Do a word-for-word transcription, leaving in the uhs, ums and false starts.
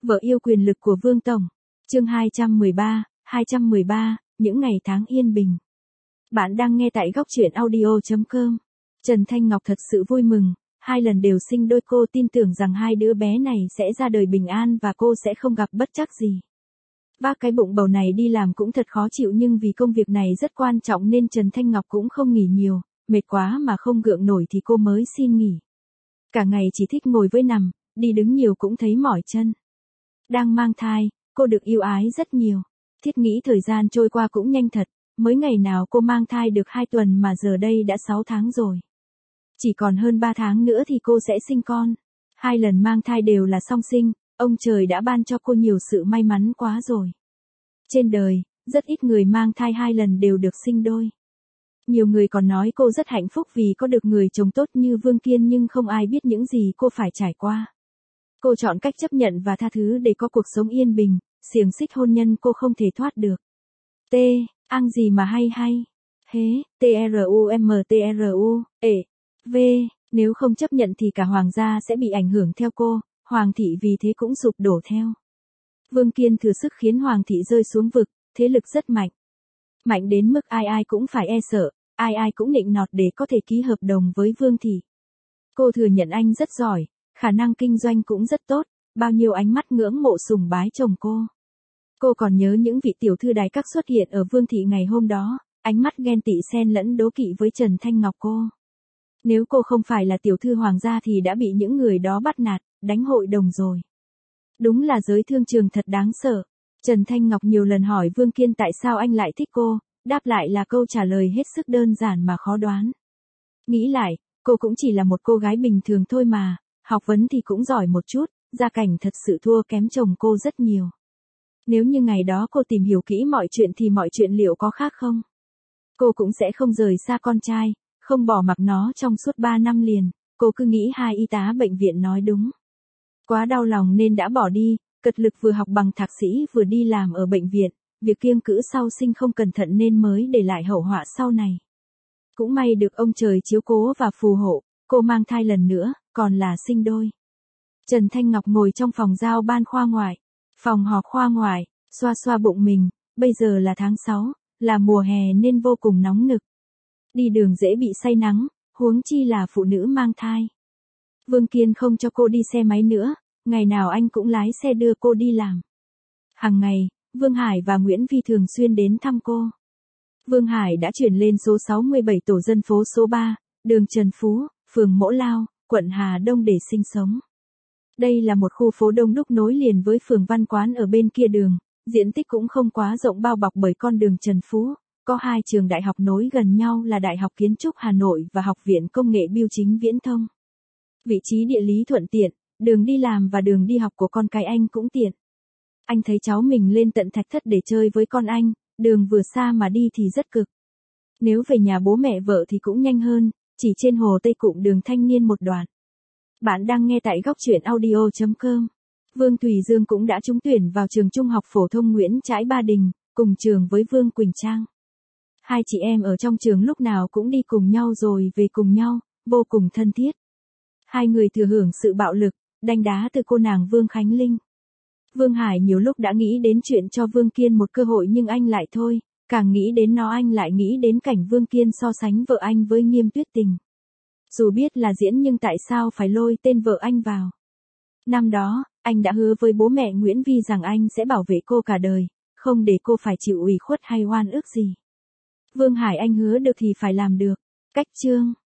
Vợ yêu quyền lực của Vương Tổng. Chương hai trăm mười ba, hai trăm mười ba, những ngày tháng yên bình. Bạn đang nghe tại góc truyện audio chấm com. Trần Thanh Ngọc thật sự vui mừng, hai lần đều sinh đôi, cô tin tưởng rằng hai đứa bé này sẽ ra đời bình an và cô sẽ không gặp bất trắc gì. Vác cái bụng bầu này đi làm cũng thật khó chịu, nhưng vì công việc này rất quan trọng nên Trần Thanh Ngọc cũng không nghỉ nhiều, mệt quá mà không gượng nổi thì cô mới xin nghỉ. Cả ngày chỉ thích ngồi với nằm, đi đứng nhiều cũng thấy mỏi chân. Đang mang thai, cô được yêu ái rất nhiều. Thiết nghĩ thời gian trôi qua cũng nhanh thật, mới ngày nào cô mang thai được hai tuần mà giờ đây đã sáu tháng rồi. Chỉ còn hơn ba tháng nữa thì cô sẽ sinh con. Hai lần mang thai đều là song sinh, ông trời đã ban cho cô nhiều sự may mắn quá rồi. Trên đời, rất ít người mang thai hai lần đều được sinh đôi. Nhiều người còn nói cô rất hạnh phúc vì có được người chồng tốt như Vương Kiên, nhưng không ai biết những gì cô phải trải qua. Cô chọn cách chấp nhận và tha thứ để có cuộc sống yên bình, xiềng xích hôn nhân cô không thể thoát được. T, ăn gì mà hay hay. Hế, T-R-U-M-T-R-U, ệ, V, nếu không chấp nhận thì cả hoàng gia sẽ bị ảnh hưởng theo cô, hoàng thị vì thế cũng sụp đổ theo. Vương Kiên thừa sức khiến hoàng thị rơi xuống vực, thế lực rất mạnh. Mạnh đến mức ai ai cũng phải e sợ, ai ai cũng nịnh nọt để có thể ký hợp đồng với Vương thị. Cô thừa nhận anh rất giỏi, khả năng kinh doanh cũng rất tốt, bao nhiêu ánh mắt ngưỡng mộ sùng bái chồng cô. Cô còn nhớ những vị tiểu thư đài các xuất hiện ở Vương thị ngày hôm đó, ánh mắt ghen tị xen lẫn đố kỵ với Trần Thanh Ngọc cô. Nếu cô không phải là tiểu thư hoàng gia thì đã bị những người đó bắt nạt, đánh hội đồng rồi. Đúng là giới thương trường thật đáng sợ. Trần Thanh Ngọc nhiều lần hỏi Vương Kiên tại sao anh lại thích cô, đáp lại là câu trả lời hết sức đơn giản mà khó đoán. Nghĩ lại, cô cũng chỉ là một cô gái bình thường thôi mà, học vấn thì cũng giỏi một chút, gia cảnh thật sự thua kém chồng cô rất nhiều. Nếu như ngày đó cô tìm hiểu kỹ mọi chuyện thì mọi chuyện liệu có khác không? Cô cũng sẽ không rời xa con trai, không bỏ mặc nó trong suốt ba năm liền, cô cứ nghĩ hai y tá bệnh viện nói đúng. Quá đau lòng nên đã bỏ đi, cật lực vừa học bằng thạc sĩ vừa đi làm ở bệnh viện, việc kiêng cữ sau sinh không cẩn thận nên mới để lại hậu họa sau này. Cũng may được ông trời chiếu cố và phù hộ, cô mang thai lần nữa, còn là sinh đôi. Trần Thanh Ngọc ngồi trong phòng giao ban khoa ngoại, phòng họp khoa ngoại, xoa xoa bụng mình, bây giờ là tháng sáu, là mùa hè nên vô cùng nóng nực. Đi đường dễ bị say nắng, huống chi là phụ nữ mang thai. Vương Kiên không cho cô đi xe máy nữa, ngày nào anh cũng lái xe đưa cô đi làm. Hàng ngày, Vương Hải và Nguyễn Vi thường xuyên đến thăm cô. Vương Hải đã chuyển lên số sáu mươi bảy tổ dân phố số ba, đường Trần Phú, phường Mỗ Lao, quận Hà Đông để sinh sống. Đây là một khu phố đông đúc nối liền với phường Văn Quán ở bên kia đường, diện tích cũng không quá rộng, bao bọc bởi con đường Trần Phú, có hai trường đại học nối gần nhau là Đại học Kiến trúc Hà Nội và Học viện Công nghệ Bưu chính Viễn thông. Vị trí địa lý thuận tiện, đường đi làm và đường đi học của con cái anh cũng tiện. Anh thấy cháu mình lên tận Thạch Thất để chơi với con anh, đường vừa xa mà đi thì rất cực. Nếu về nhà bố mẹ vợ thì cũng nhanh hơn, chỉ trên Hồ Tây cụm đường Thanh Niên một đoạn. Bạn đang nghe tại góc truyện audio chấm com. Vương Thùy Dương cũng đã trúng tuyển vào trường trung học phổ thông Nguyễn Trãi Ba Đình, cùng trường với Vương Quỳnh Trang. Hai chị em ở trong trường lúc nào cũng đi cùng nhau rồi về cùng nhau, vô cùng thân thiết. Hai người thừa hưởng sự bạo lực, đánh đá từ cô nàng Vương Khánh Linh. Vương Hải nhiều lúc đã nghĩ đến chuyện cho Vương Kiên một cơ hội nhưng anh lại thôi, càng nghĩ đến nó anh lại nghĩ đến cảnh Vương Kiên so sánh vợ anh với Nghiêm Tuyết Tình. Dù biết là diễn nhưng tại sao phải lôi tên vợ anh vào. Năm đó, anh đã hứa với bố mẹ Nguyễn Vi rằng anh sẽ bảo vệ cô cả đời, không để cô phải chịu ủy khuất hay oan ức gì. Vương Hải anh hứa được thì phải làm được. Cách chương